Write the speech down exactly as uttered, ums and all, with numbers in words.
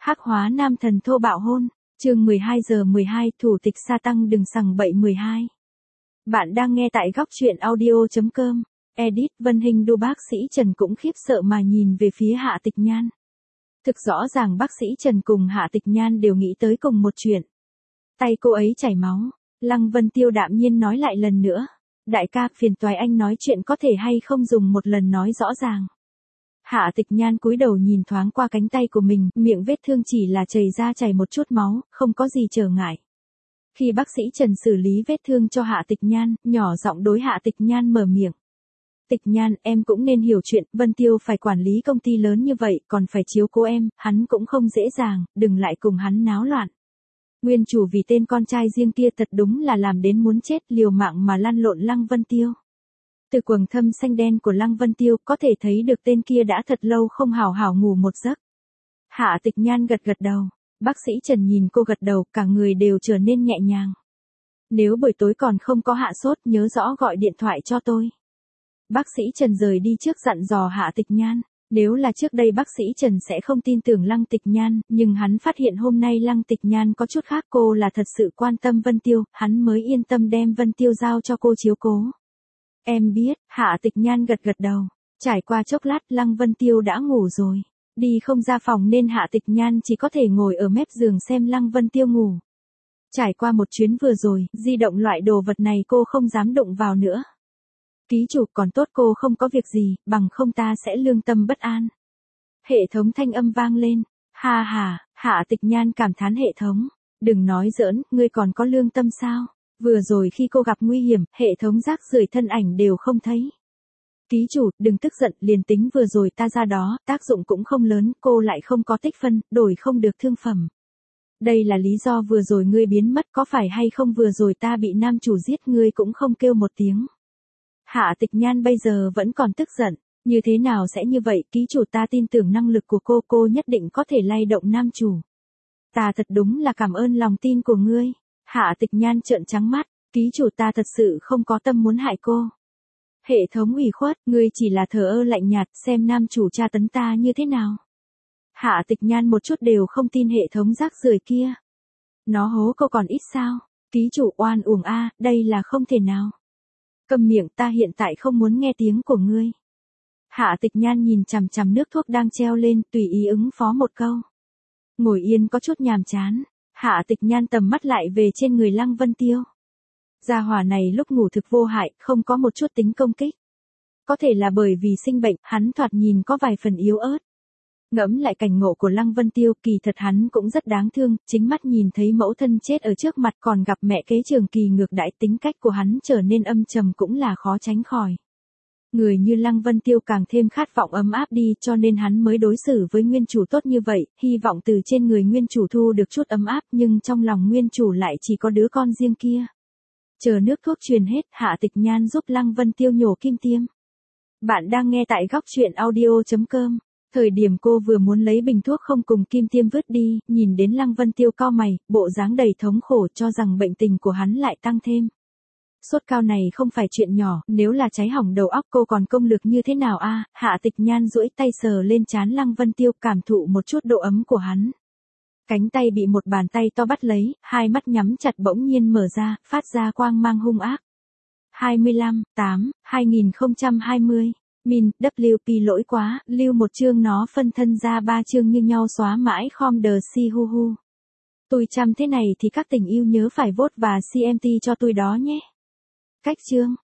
Hắc hóa nam thần thô bạo hôn, chương mười hai giờ mười hai, thủ tịch sa tăng đừng sằng bậy mười hai. Bạn đang nghe tại góc truyện audio.com. Edit Vân Hình đô bác sĩ Trần cũng khiếp sợ mà nhìn về phía Hạ Tịch Nhan. Thực rõ ràng bác sĩ Trần cùng Hạ Tịch Nhan đều nghĩ tới cùng một chuyện. Tay cô ấy chảy máu, Lăng Vân Tiêu đạm nhiên nói lại lần nữa. Đại ca, phiền toái anh nói chuyện có thể hay không dùng một lần nói rõ ràng. Hạ Tịch Nhan cúi đầu nhìn thoáng qua cánh tay của mình, miệng vết thương chỉ là chảy ra chảy một chút máu, không có gì trở ngại. Khi bác sĩ Trần xử lý vết thương cho Hạ Tịch Nhan, nhỏ giọng đối Hạ Tịch Nhan mở miệng. Tịch Nhan, em cũng nên hiểu chuyện, Vân Tiêu phải quản lý công ty lớn như vậy, còn phải chiếu cố em, hắn cũng không dễ dàng, đừng lại cùng hắn náo loạn. Nguyên chủ vì tên con trai riêng kia thật đúng là làm đến muốn chết, liều mạng mà lăn lộn Lăng Vân Tiêu. Từ quầng thâm xanh đen của Lăng Vân Tiêu có thể thấy được tên kia đã thật lâu không hào hào ngủ một giấc. Hạ Tịch Nhan gật gật đầu, bác sĩ Trần nhìn cô gật đầu, cả người đều trở nên nhẹ nhàng. Nếu buổi tối còn không có hạ sốt nhớ rõ gọi điện thoại cho tôi. Bác sĩ Trần rời đi trước dặn dò Hạ Tịch Nhan. Nếu là trước đây bác sĩ Trần sẽ không tin tưởng Lăng Tịch Nhan, nhưng hắn phát hiện hôm nay Lăng Tịch Nhan có chút khác, cô là thật sự quan tâm Vân Tiêu, hắn mới yên tâm đem Vân Tiêu giao cho cô chiếu cố. Em biết, Hạ Tịch Nhan gật gật đầu. Trải qua chốc lát Lăng Vân Tiêu đã ngủ rồi. Đi không ra phòng nên Hạ Tịch Nhan chỉ có thể ngồi ở mép giường xem Lăng Vân Tiêu ngủ. Trải qua một chuyến vừa rồi, di động loại đồ vật này cô không dám đụng vào nữa. Ký chủ, còn tốt cô không có việc gì, bằng không ta sẽ lương tâm bất an. Hệ thống thanh âm vang lên. Ha ha, Hạ Tịch Nhan cảm thán hệ thống. Đừng nói giỡn, ngươi còn có lương tâm sao? Vừa rồi khi cô gặp nguy hiểm, hệ thống rác rưởi thân ảnh đều không thấy. Ký chủ, đừng tức giận, liền tính vừa rồi ta ra đó, tác dụng cũng không lớn, cô lại không có tích phân, đổi không được thương phẩm. Đây là lý do vừa rồi ngươi biến mất, có phải hay không vừa rồi ta bị nam chủ giết ngươi cũng không kêu một tiếng. Hạ Tịch Nhan bây giờ vẫn còn tức giận, như thế nào sẽ như vậy, ký chủ, ta tin tưởng năng lực của cô, cô nhất định có thể lay động nam chủ. Ta thật đúng là cảm ơn lòng tin của ngươi. Hạ Tịch Nhan trợn trắng mắt, ký chủ, ta thật sự không có tâm muốn hại cô. Hệ thống ủy khuất, ngươi chỉ là thờ ơ lạnh nhạt, xem nam chủ tra tấn ta như thế nào. Hạ Tịch Nhan một chút đều không tin hệ thống rác rưởi kia. Nó hố cô còn ít sao? Ký chủ, oan uổng a, đây là không thể nào. Câm miệng, ta hiện tại không muốn nghe tiếng của ngươi. Hạ Tịch Nhan nhìn chằm chằm nước thuốc đang treo lên, tùy ý ứng phó một câu. Ngồi yên có chút nhàm chán. Hạ Tịch Nhan tầm mắt lại về trên người Lăng Vân Tiêu. Gia hỏa này lúc ngủ thực vô hại, không có một chút tính công kích. Có thể là bởi vì sinh bệnh, hắn thoạt nhìn có vài phần yếu ớt. Ngẫm lại cảnh ngộ của Lăng Vân Tiêu, kỳ thật hắn cũng rất đáng thương, chính mắt nhìn thấy mẫu thân chết ở trước mặt, còn gặp mẹ kế trường kỳ ngược đãi, tính cách của hắn trở nên âm trầm cũng là khó tránh khỏi. Người như Lăng Vân Tiêu càng thêm khát vọng ấm áp đi, cho nên hắn mới đối xử với nguyên chủ tốt như vậy, hy vọng từ trên người nguyên chủ thu được chút ấm áp, nhưng trong lòng nguyên chủ lại chỉ có đứa con riêng kia. Chờ nước thuốc truyền hết, Hạ Tịch Nhan giúp Lăng Vân Tiêu nhổ kim tiêm. Bạn đang nghe tại góc truyện audio.com. Thời điểm cô vừa muốn lấy bình thuốc không cùng kim tiêm vứt đi, nhìn đến Lăng Vân Tiêu cau mày, bộ dáng đầy thống khổ, cho rằng bệnh tình của hắn lại tăng thêm. Sốt cao này không phải chuyện nhỏ, nếu là cháy hỏng đầu óc cô còn công lực như thế nào a? Hạ Tịch Nhan duỗi tay sờ lên trán Lăng Vân Tiêu, cảm thụ một chút độ ấm của hắn. Cánh tay bị một bàn tay to bắt lấy, hai mắt nhắm chặt bỗng nhiên mở ra, phát ra quang mang hung ác. hai mươi lăm, tám, hai nghìn không trăm hai mươi. Min, vê kép lỗi quá, lưu một chương nó phân thân ra ba chương như nhau xóa mãi khom đờ si hu hu. Tôi chăm thế này thì các tình yêu nhớ phải vote và xê em tê cho tôi đó nhé. Cách chương.